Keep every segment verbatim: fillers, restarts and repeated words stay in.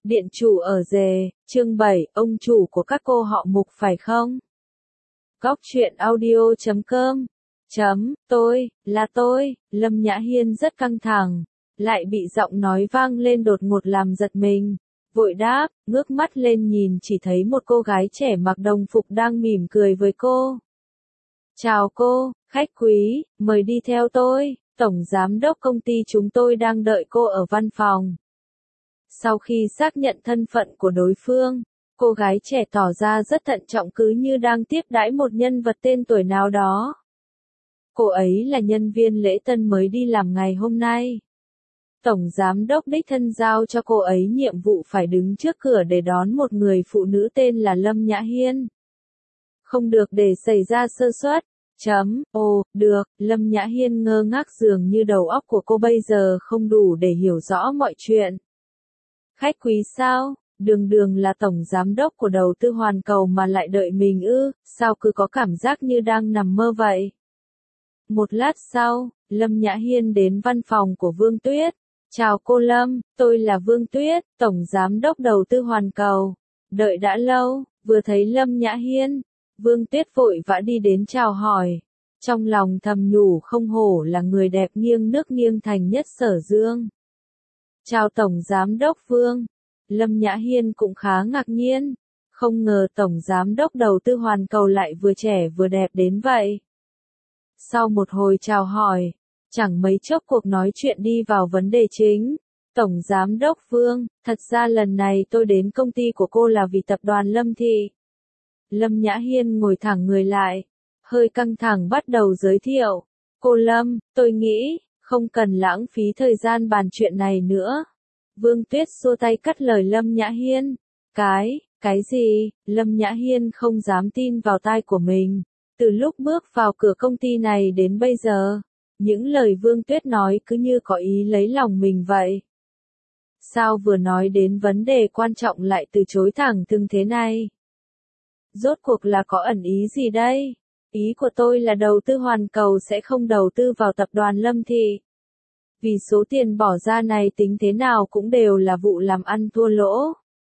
Điện chủ ở rề, chương bảy, ông chủ của các cô họ Mục phải không? Góc truyện audio chấm com chấm, tôi, là tôi, Lâm Nhã Hiên rất căng thẳng, lại bị giọng nói vang lên đột ngột làm giật mình. Vội đáp, ngước mắt lên nhìn chỉ thấy một cô gái trẻ mặc đồng phục đang mỉm cười với cô. Chào cô, khách quý, mời đi theo tôi, tổng giám đốc công ty chúng tôi đang đợi cô ở văn phòng. Sau khi xác nhận thân phận của đối phương, cô gái trẻ tỏ ra rất thận trọng cứ như đang tiếp đãi một nhân vật tên tuổi nào đó. Cô ấy là nhân viên lễ tân mới đi làm ngày hôm nay. Tổng giám đốc đích thân giao cho cô ấy nhiệm vụ phải đứng trước cửa để đón một người phụ nữ tên là Lâm Nhã Hiên. Không được để xảy ra sơ suất. Chấm, ồ, được, Lâm Nhã Hiên ngơ ngác dường như đầu óc của cô bây giờ không đủ để hiểu rõ mọi chuyện. Khách quý sao? Đường đường là tổng giám đốc của đầu tư hoàn cầu mà lại đợi mình ư, sao cứ có cảm giác như đang nằm mơ vậy? Một lát sau, Lâm Nhã Hiên đến văn phòng của Vương Tuyết. Chào cô Lâm, tôi là Vương Tuyết, tổng giám đốc đầu tư hoàn cầu. Đợi đã lâu, vừa thấy Lâm Nhã Hiên, Vương Tuyết vội vã đi đến chào hỏi. Trong lòng thầm nhủ không hổ là người đẹp nghiêng nước nghiêng thành nhất Sở Dương. Chào tổng giám đốc Vương. Lâm Nhã Hiên cũng khá ngạc nhiên, không ngờ tổng giám đốc đầu tư hoàn cầu lại vừa trẻ vừa đẹp đến vậy. Sau một hồi chào hỏi, chẳng mấy chốc cuộc nói chuyện đi vào vấn đề chính. Tổng giám đốc Vương, thật ra lần này tôi đến công ty của cô là vì tập đoàn Lâm Thị. Lâm Nhã Hiên ngồi thẳng người lại, hơi căng thẳng bắt đầu giới thiệu. Cô Lâm, tôi nghĩ, không cần lãng phí thời gian bàn chuyện này nữa. Vương Tuyết xua tay cắt lời Lâm Nhã Hiên. Cái, cái gì? Lâm Nhã Hiên không dám tin vào tai của mình. Từ lúc bước vào cửa công ty này đến bây giờ, những lời Vương Tuyết nói cứ như có ý lấy lòng mình vậy. Sao vừa nói đến vấn đề quan trọng lại từ chối thẳng thừng thế này? Rốt cuộc là có ẩn ý gì đây? Ý của tôi là đầu tư hoàn cầu sẽ không đầu tư vào tập đoàn Lâm Thị. Vì số tiền bỏ ra này tính thế nào cũng đều là vụ làm ăn thua lỗ.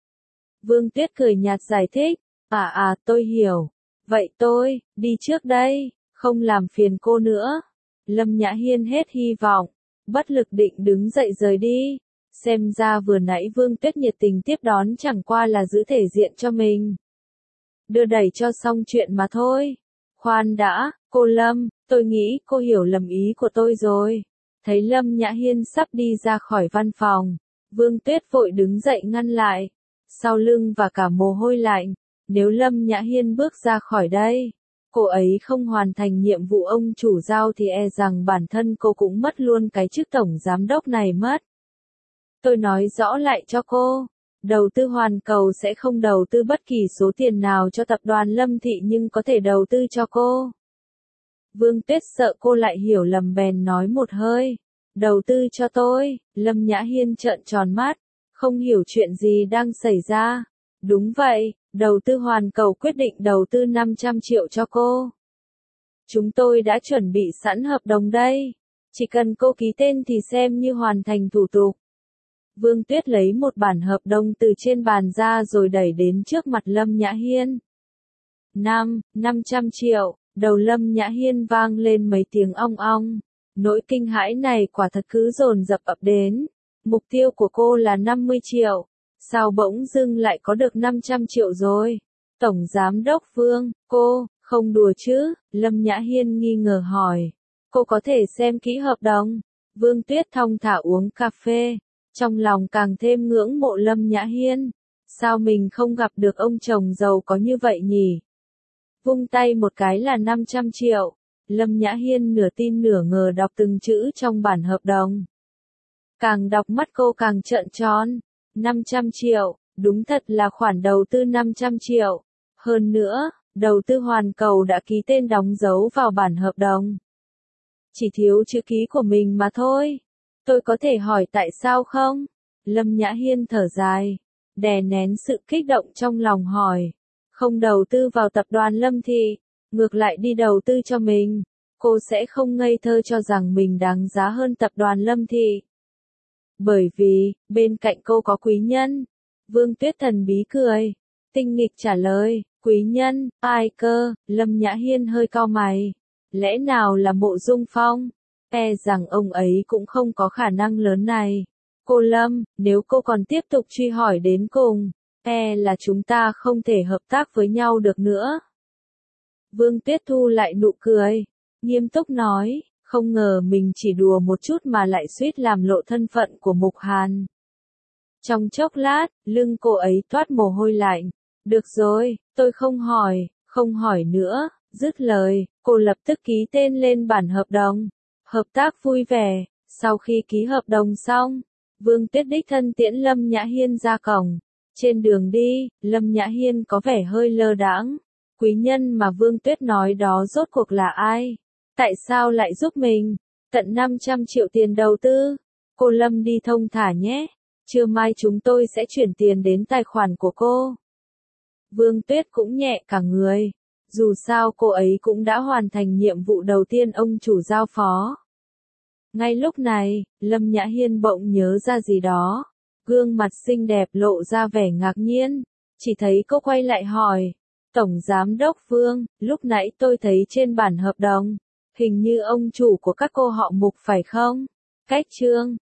Vương Tuyết cười nhạt giải thích. À à, tôi hiểu. Vậy tôi, đi trước đây, không làm phiền cô nữa. Lâm Nhã Hiên hết hy vọng, bất lực định đứng dậy rời đi. Xem ra vừa nãy Vương Tuyết nhiệt tình tiếp đón chẳng qua là giữ thể diện cho mình. Đưa đẩy cho xong chuyện mà thôi. Khoan đã, cô Lâm, tôi nghĩ cô hiểu lầm ý của tôi rồi. Thấy Lâm Nhã Hiên sắp đi ra khỏi văn phòng, Vương Tuyết vội đứng dậy ngăn lại. Sau lưng và cả mồ hôi lạnh, nếu Lâm Nhã Hiên bước ra khỏi đây, cô ấy không hoàn thành nhiệm vụ ông chủ giao thì e rằng bản thân cô cũng mất luôn cái chức tổng giám đốc này mất. Tôi nói rõ lại cho cô, đầu tư hoàn cầu sẽ không đầu tư bất kỳ số tiền nào cho tập đoàn Lâm Thị nhưng có thể đầu tư cho cô. Vương Tuyết sợ cô lại hiểu lầm bèn nói một hơi. Đầu tư cho tôi, Lâm Nhã Hiên trợn tròn mắt, không hiểu chuyện gì đang xảy ra. Đúng vậy, đầu tư hoàn cầu quyết định đầu tư năm trăm triệu cho cô. Chúng tôi đã chuẩn bị sẵn hợp đồng đây. Chỉ cần cô ký tên thì xem như hoàn thành thủ tục. Vương Tuyết lấy một bản hợp đồng từ trên bàn ra rồi đẩy đến trước mặt Lâm Nhã Hiên. Năm, năm trăm triệu, đầu Lâm Nhã Hiên vang lên mấy tiếng ong ong. Nỗi kinh hãi này quả thật cứ dồn dập ập đến. Mục tiêu của cô là năm mươi triệu. Sao bỗng dưng lại có được năm trăm triệu rồi? Tổng giám đốc Vương, cô, không đùa chứ? Lâm Nhã Hiên nghi ngờ hỏi. Cô có thể xem kỹ hợp đồng. Vương Tuyết thong thả uống cà phê. Trong lòng càng thêm ngưỡng mộ Lâm Nhã Hiên. Sao mình không gặp được ông chồng giàu có như vậy nhỉ? Vung tay một cái là năm trăm triệu. Lâm Nhã Hiên nửa tin nửa ngờ đọc từng chữ trong bản hợp đồng. Càng đọc mắt cô càng trợn tròn. năm trăm triệu, đúng thật là khoản đầu tư năm trăm triệu. Hơn nữa, đầu tư hoàn cầu đã ký tên đóng dấu vào bản hợp đồng. Chỉ thiếu chữ ký của mình mà thôi. Tôi có thể hỏi tại sao không? Lâm Nhã Hiên thở dài, đè nén sự kích động trong lòng hỏi. Không đầu tư vào tập đoàn Lâm Thị, ngược lại đi đầu tư cho mình. Cô sẽ không ngây thơ cho rằng mình đáng giá hơn tập đoàn Lâm Thị. Bởi vì, bên cạnh cô có quý nhân. Vương Tuyết thần bí cười. Tinh nghịch trả lời, quý nhân, ai cơ, Lâm Nhã Hiên hơi cau mày. Lẽ nào là Mộ Dung Phong? E rằng ông ấy cũng không có khả năng lớn này. Cô Lâm, nếu cô còn tiếp tục truy hỏi đến cùng, e là chúng ta không thể hợp tác với nhau được nữa. Vương Tuyết thu lại nụ cười, nghiêm túc nói, không ngờ mình chỉ đùa một chút mà lại suýt làm lộ thân phận của Mục Hàn. Trong chốc lát, lưng cô ấy toát mồ hôi lạnh. Được rồi, tôi không hỏi, không hỏi nữa. Dứt lời, cô lập tức ký tên lên bản hợp đồng. Hợp tác vui vẻ. Sau khi ký hợp đồng xong, Vương Tuyết đích thân tiễn Lâm Nhã Hiên ra cổng. Trên đường đi, Lâm Nhã Hiên có vẻ hơi lơ đãng. Quý nhân mà Vương Tuyết nói đó rốt cuộc là ai? Tại sao lại giúp mình? Tận năm trăm triệu tiền đầu tư. Cô Lâm đi thông thả nhé. Trưa mai chúng tôi sẽ chuyển tiền đến tài khoản của cô. Vương Tuyết cũng nhẹ cả người. Dù sao cô ấy cũng đã hoàn thành nhiệm vụ đầu tiên ông chủ giao phó. Ngay lúc này, Lâm Nhã Hiên bỗng nhớ ra gì đó. Gương mặt xinh đẹp lộ ra vẻ ngạc nhiên. Chỉ thấy cô quay lại hỏi. Tổng Giám đốc Vương, lúc nãy tôi thấy trên bản hợp đồng. Hình như ông chủ của các cô họ Mục phải không? Cách chương